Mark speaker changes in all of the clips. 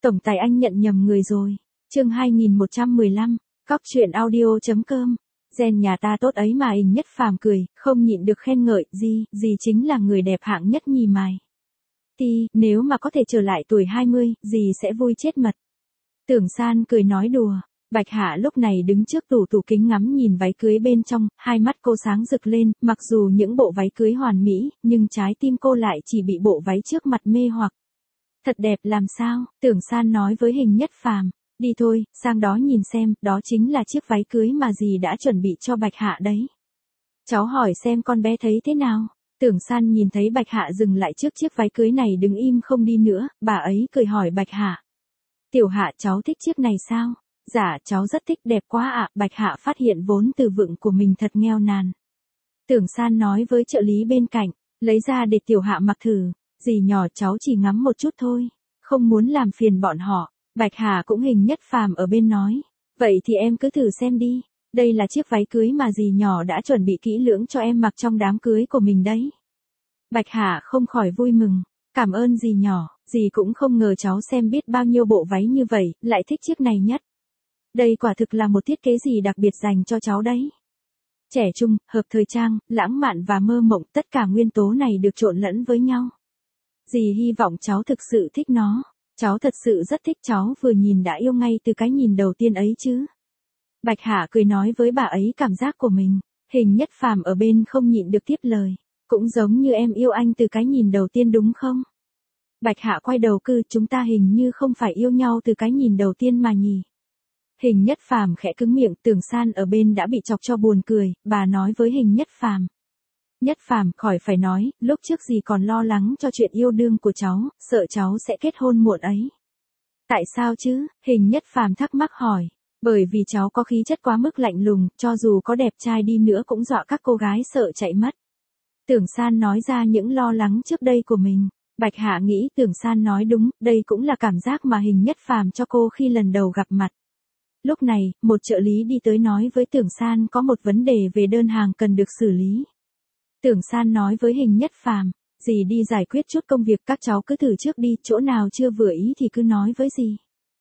Speaker 1: Tổng tài anh nhận nhầm người rồi. Chương 2115, Cóc truyện audio.com. Gen nhà ta tốt ấy mà. Hình Nhất Phàm cười, không nhịn được khen ngợi, dì chính là người đẹp hạng nhất nhì mài. Nếu mà có thể trở lại tuổi 20, dì sẽ vui chết mật. Tưởng San cười nói đùa. Bạch Hạ lúc này đứng trước tủ kính ngắm nhìn váy cưới bên trong, hai mắt cô sáng rực lên, mặc dù những bộ váy cưới hoàn mỹ, nhưng trái tim cô lại chỉ bị bộ váy trước mặt mê hoặc. Thật đẹp làm sao? Tưởng San nói với Hình Nhất Phàm, đi thôi, sang đó nhìn xem, đó chính là chiếc váy cưới mà dì đã chuẩn bị cho Bạch Hạ đấy. Cháu hỏi xem con bé thấy thế nào? Tưởng San nhìn thấy Bạch Hạ dừng lại trước chiếc váy cưới này đứng im không đi nữa, bà ấy cười hỏi Bạch Hạ. Tiểu Hạ, cháu thích chiếc này sao? Dạ, cháu rất thích, đẹp quá ạ. Bạch Hạ phát hiện vốn từ vựng của mình thật nghèo nàn. Tưởng San nói với trợ lý bên cạnh, lấy ra để Tiểu Hạ mặc thử. Dì nhỏ, cháu chỉ ngắm một chút thôi, không muốn làm phiền bọn họ. Bạch Hạ cũng Hình Nhất Phàm ở bên nói, vậy thì em cứ thử xem đi. Đây là chiếc váy cưới mà dì nhỏ đã chuẩn bị kỹ lưỡng cho em mặc trong đám cưới của mình đấy. Bạch Hạ không khỏi vui mừng, cảm ơn dì nhỏ, dì cũng không ngờ cháu xem biết bao nhiêu bộ váy như vậy, lại thích chiếc này nhất. Đây quả thực là một thiết kế gì đặc biệt dành cho cháu đấy. Trẻ trung, hợp thời trang, lãng mạn và mơ mộng, tất cả nguyên tố này được trộn lẫn với nhau. Dì hy vọng cháu thực sự thích nó. Cháu thật sự rất thích, cháu vừa nhìn đã yêu ngay từ cái nhìn đầu tiên ấy chứ. Bạch Hạ cười nói với bà ấy cảm giác của mình. Hình Nhất Phàm ở bên không nhịn được tiếp lời. Cũng giống như em yêu anh từ cái nhìn đầu tiên đúng không? Bạch Hạ quay đầu chúng ta hình như không phải yêu nhau từ cái nhìn đầu tiên mà nhỉ. Hình Nhất Phàm khẽ cứng miệng. Tưởng San ở bên đã bị chọc cho buồn cười, bà nói với Hình Nhất Phàm. Nhất Phàm, khỏi phải nói, lúc trước dì còn lo lắng cho chuyện yêu đương của cháu, sợ cháu sẽ kết hôn muộn ấy. Tại sao chứ? Hình Nhất Phàm thắc mắc hỏi. Bởi vì cháu có khí chất quá mức lạnh lùng, cho dù có đẹp trai đi nữa cũng dọa các cô gái sợ chạy mất. Tưởng San nói ra những lo lắng trước đây của mình. Bạch Hạ nghĩ Tưởng San nói đúng, đây cũng là cảm giác mà Hình Nhất Phàm cho cô khi lần đầu gặp mặt. Lúc này, một trợ lý đi tới nói với Tưởng San có một vấn đề về đơn hàng cần được xử lý. Tưởng San nói với Hình Nhất Phàm, dì đi giải quyết chút công việc, các cháu cứ thử trước đi, chỗ nào chưa vừa ý thì cứ nói với dì.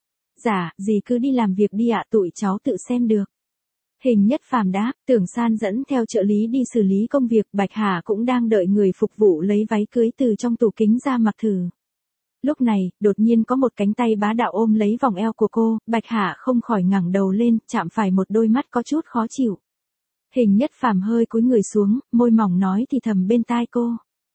Speaker 1: Dạ, dì cứ đi làm việc đi ạ, tụi cháu tự xem được. Hình Nhất Phàm đáp. Tưởng San dẫn theo trợ lý đi xử lý công việc. Bạch Hà cũng đang đợi người phục vụ lấy váy cưới từ trong tủ kính ra mặc thử. Lúc này, đột nhiên có một cánh tay bá đạo ôm lấy vòng eo của cô. Bạch Hà không khỏi ngẩng đầu lên, chạm phải một đôi mắt có chút khó chịu. Hình Nhất Phàm hơi cúi người xuống, môi mỏng nói thì thầm bên tai cô.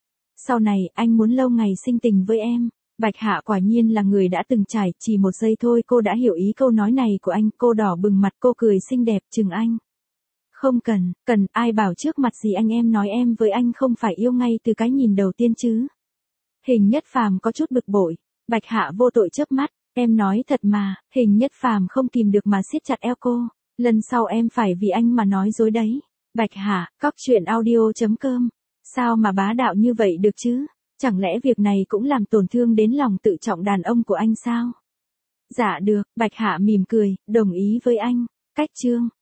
Speaker 1: Sau này, anh muốn lâu ngày sinh tình với em. Bạch Hạ quả nhiên là người đã từng trải, chỉ một giây thôi cô đã hiểu ý câu nói này của anh, cô đỏ bừng mặt, cô cười xinh đẹp chừng anh. Không cần, ai bảo trước mặt gì anh em nói em với anh không phải yêu ngay từ cái nhìn đầu tiên chứ. Hình Nhất Phàm có chút bực bội. Bạch Hạ vô tội chớp mắt, em nói thật mà. Hình Nhất Phàm không kìm được mà siết chặt eo cô. Lần sau em phải vì anh mà nói dối đấy. Bạch Hạ, Cóc truyện audio.com. Sao mà bá đạo như vậy được chứ? Chẳng lẽ việc này cũng làm tổn thương đến lòng tự trọng đàn ông của anh sao? Dạ được, Bạch Hạ mỉm cười, đồng ý với anh. Cách chương